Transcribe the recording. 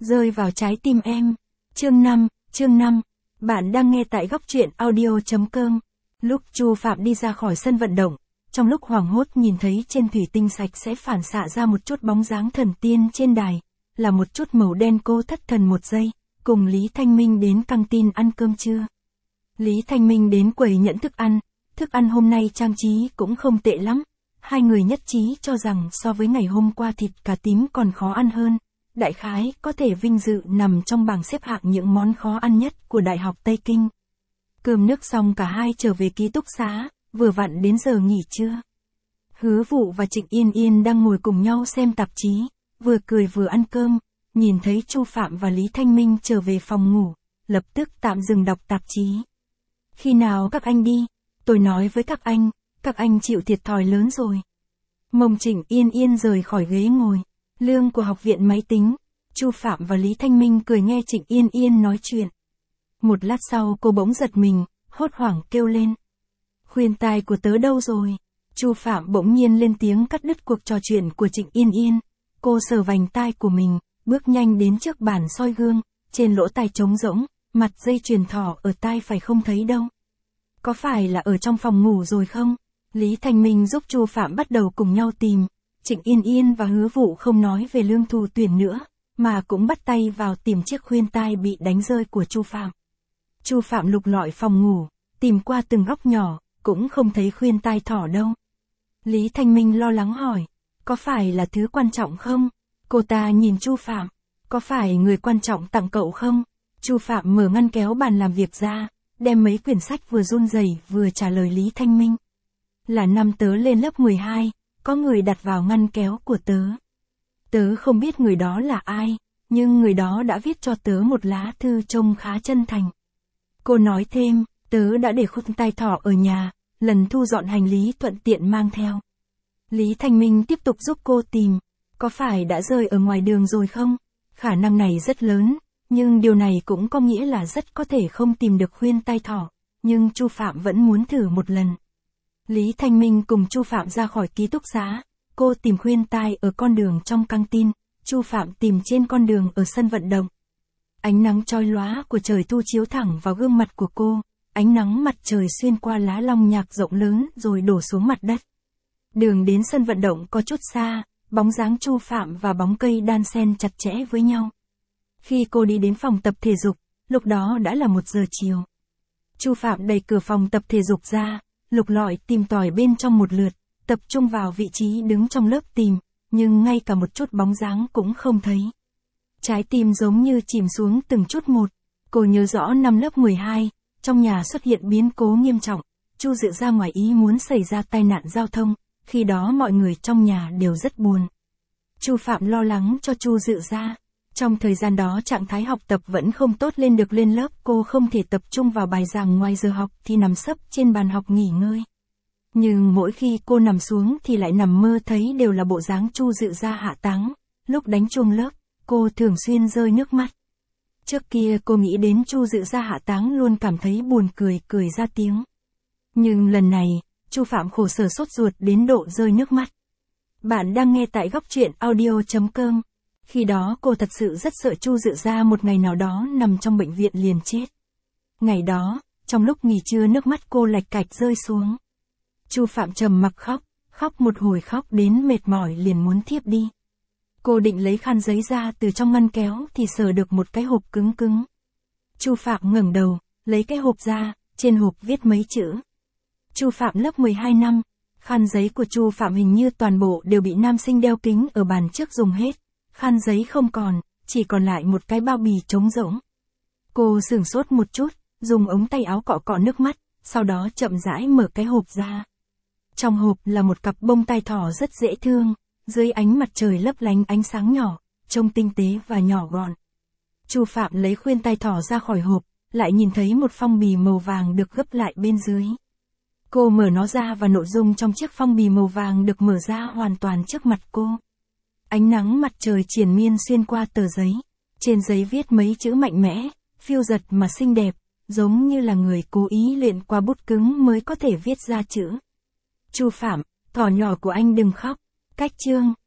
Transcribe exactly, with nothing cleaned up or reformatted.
Rơi vào trái tim em. Chương năm, chương năm. Bạn đang nghe tại góc truyện audio chấm com. Lúc Chu Phạm đi ra khỏi sân vận động, trong lúc hoảng hốt nhìn thấy trên thủy tinh sạch sẽ phản xạ ra một chút bóng dáng thần tiên trên đài, là một chút màu đen. Cô thất thần một giây, cùng Lý Thanh Minh đến căng tin ăn cơm trưa. Lý Thanh Minh đến quầy nhận thức ăn, thức ăn hôm nay trang trí cũng không tệ lắm. Hai người nhất trí cho rằng so với ngày hôm qua thịt cà tím còn khó ăn hơn. Đại khái có thể vinh dự nằm trong bảng xếp hạng những món khó ăn nhất của Đại học Tây Kinh. Cơm nước xong cả hai trở về ký túc xá, vừa vặn đến giờ nghỉ trưa. Hứa Vụ và Trịnh Yên Yên đang ngồi cùng nhau xem tạp chí, vừa cười vừa ăn cơm, nhìn thấy Chu Phạm và Lý Thanh Minh trở về phòng ngủ, lập tức tạm dừng đọc tạp chí. Khi nào các anh đi? Tôi nói với các anh, các anh chịu thiệt thòi lớn rồi. Mông Trịnh Yên Yên rời khỏi ghế ngồi. Lương của học viện máy tính. Chu Phạm và Lý Thanh Minh cười nghe Trịnh Yên Yên nói chuyện. Một lát sau cô bỗng giật mình, hốt hoảng kêu lên. Khuyên tai của tớ đâu rồi? Chu Phạm bỗng nhiên lên tiếng cắt đứt cuộc trò chuyện của Trịnh Yên Yên. Cô sờ vành tai của mình, bước nhanh đến trước bàn soi gương, trên lỗ tai trống rỗng, mặt dây chuyền thỏ ở tai phải không thấy đâu. Có phải là ở trong phòng ngủ rồi không? Lý Thanh Minh giúp Chu Phạm bắt đầu cùng nhau tìm. Trịnh Yên Yên và Hứa Vụ không nói về lương thù tuyển nữa, mà cũng bắt tay vào tìm chiếc khuyên tai bị đánh rơi của Chu Phạm. Chu Phạm lục lọi phòng ngủ, tìm qua từng góc nhỏ, cũng không thấy khuyên tai thỏ đâu. Lý Thanh Minh lo lắng hỏi, có phải là thứ quan trọng không? Cô ta nhìn Chu Phạm, có phải người quan trọng tặng cậu không? Chu Phạm mở ngăn kéo bàn làm việc ra, đem mấy quyển sách vừa run rẩy vừa trả lời Lý Thanh Minh. Là năm tớ lên lớp mười hai, có người đặt vào ngăn kéo của tớ. Tớ không biết người đó là ai, nhưng người đó đã viết cho tớ một lá thư trông khá chân thành. Cô nói thêm, tớ đã để khuyên tai thỏ ở nhà, lần thu dọn hành lý thuận tiện mang theo. Lý Thanh Minh tiếp tục giúp cô tìm, có phải đã rơi ở ngoài đường rồi không? Khả năng này rất lớn, nhưng điều này cũng có nghĩa là rất có thể không tìm được khuyên tai thỏ, nhưng Chu Phạm vẫn muốn thử một lần. Lý Thanh Minh cùng Chu Phạm ra khỏi ký túc xá, cô tìm khuyên tai ở con đường trong căng tin, Chu Phạm tìm trên con đường ở sân vận động. Ánh nắng chói lóa của trời thu chiếu thẳng vào gương mặt của cô, ánh nắng mặt trời xuyên qua lá long nhạc rộng lớn rồi đổ xuống mặt đất. Đường đến sân vận động có chút xa, bóng dáng Chu Phạm và bóng cây đan xen chặt chẽ với nhau. Khi cô đi đến phòng tập thể dục, lúc đó đã là một giờ chiều. Chu Phạm đẩy cửa phòng tập thể dục ra, lục lọi tìm tòi bên trong một lượt, tập trung vào vị trí đứng trong lớp tìm, nhưng ngay cả một chút bóng dáng cũng không thấy. Trái tim giống như chìm xuống từng chút một. Cô nhớ rõ năm lớp mười hai, trong nhà xuất hiện biến cố nghiêm trọng, Chu Dự ra ngoài ý muốn xảy ra tai nạn giao thông, khi đó mọi người trong nhà đều rất buồn. Chu Phạm lo lắng cho Chu Dự ra. Trong thời gian đó trạng thái học tập vẫn không tốt lên được lên lớp, cô không thể tập trung vào bài giảng ngoài giờ học thì nằm sấp trên bàn học nghỉ ngơi. Nhưng mỗi khi cô nằm xuống thì lại nằm mơ thấy đều là bộ dáng Chu Dự ra hạ táng. Lúc đánh chuông lớp, cô thường xuyên rơi nước mắt. Trước kia cô nghĩ đến Chu Dự ra hạ táng luôn cảm thấy buồn cười cười ra tiếng. Nhưng lần này, Chu Phạm khổ sở sốt ruột đến độ rơi nước mắt. Bạn đang nghe tại góc truyện audio chấm com. Khi đó cô thật sự rất sợ Chu Dự ra một ngày nào đó nằm trong bệnh viện liền chết. Ngày đó, trong lúc nghỉ trưa nước mắt cô lạch cạch rơi xuống. Chu Phạm trầm mặc khóc, khóc một hồi khóc đến mệt mỏi liền muốn thiếp đi. Cô định lấy khăn giấy ra từ trong ngăn kéo thì sờ được một cái hộp cứng cứng. Chu Phạm ngẩng đầu, lấy cái hộp ra, trên hộp viết mấy chữ. Chu Phạm lớp mười hai năm, khăn giấy của Chu Phạm hình như toàn bộ đều bị nam sinh đeo kính ở bàn trước dùng hết. Khăn giấy không còn, chỉ còn lại một cái bao bì trống rỗng. Cô sửng sốt một chút, dùng ống tay áo cọ cọ nước mắt, sau đó chậm rãi mở cái hộp ra. Trong hộp là một cặp bông tai thỏ rất dễ thương, dưới ánh mặt trời lấp lánh ánh sáng nhỏ, trông tinh tế và nhỏ gọn. Chu Phạm lấy khuyên tai thỏ ra khỏi hộp, lại nhìn thấy một phong bì màu vàng được gấp lại bên dưới. Cô mở nó ra và nội dung trong chiếc phong bì màu vàng được mở ra hoàn toàn trước mặt cô. Ánh nắng mặt trời triền miên xuyên qua tờ giấy. Trên giấy viết mấy chữ mạnh mẽ, phiêu dật mà xinh đẹp, giống như là người cố ý luyện qua bút cứng mới có thể viết ra chữ. Chu Phạm, thỏ nhỏ của anh đừng khóc. Cách chương.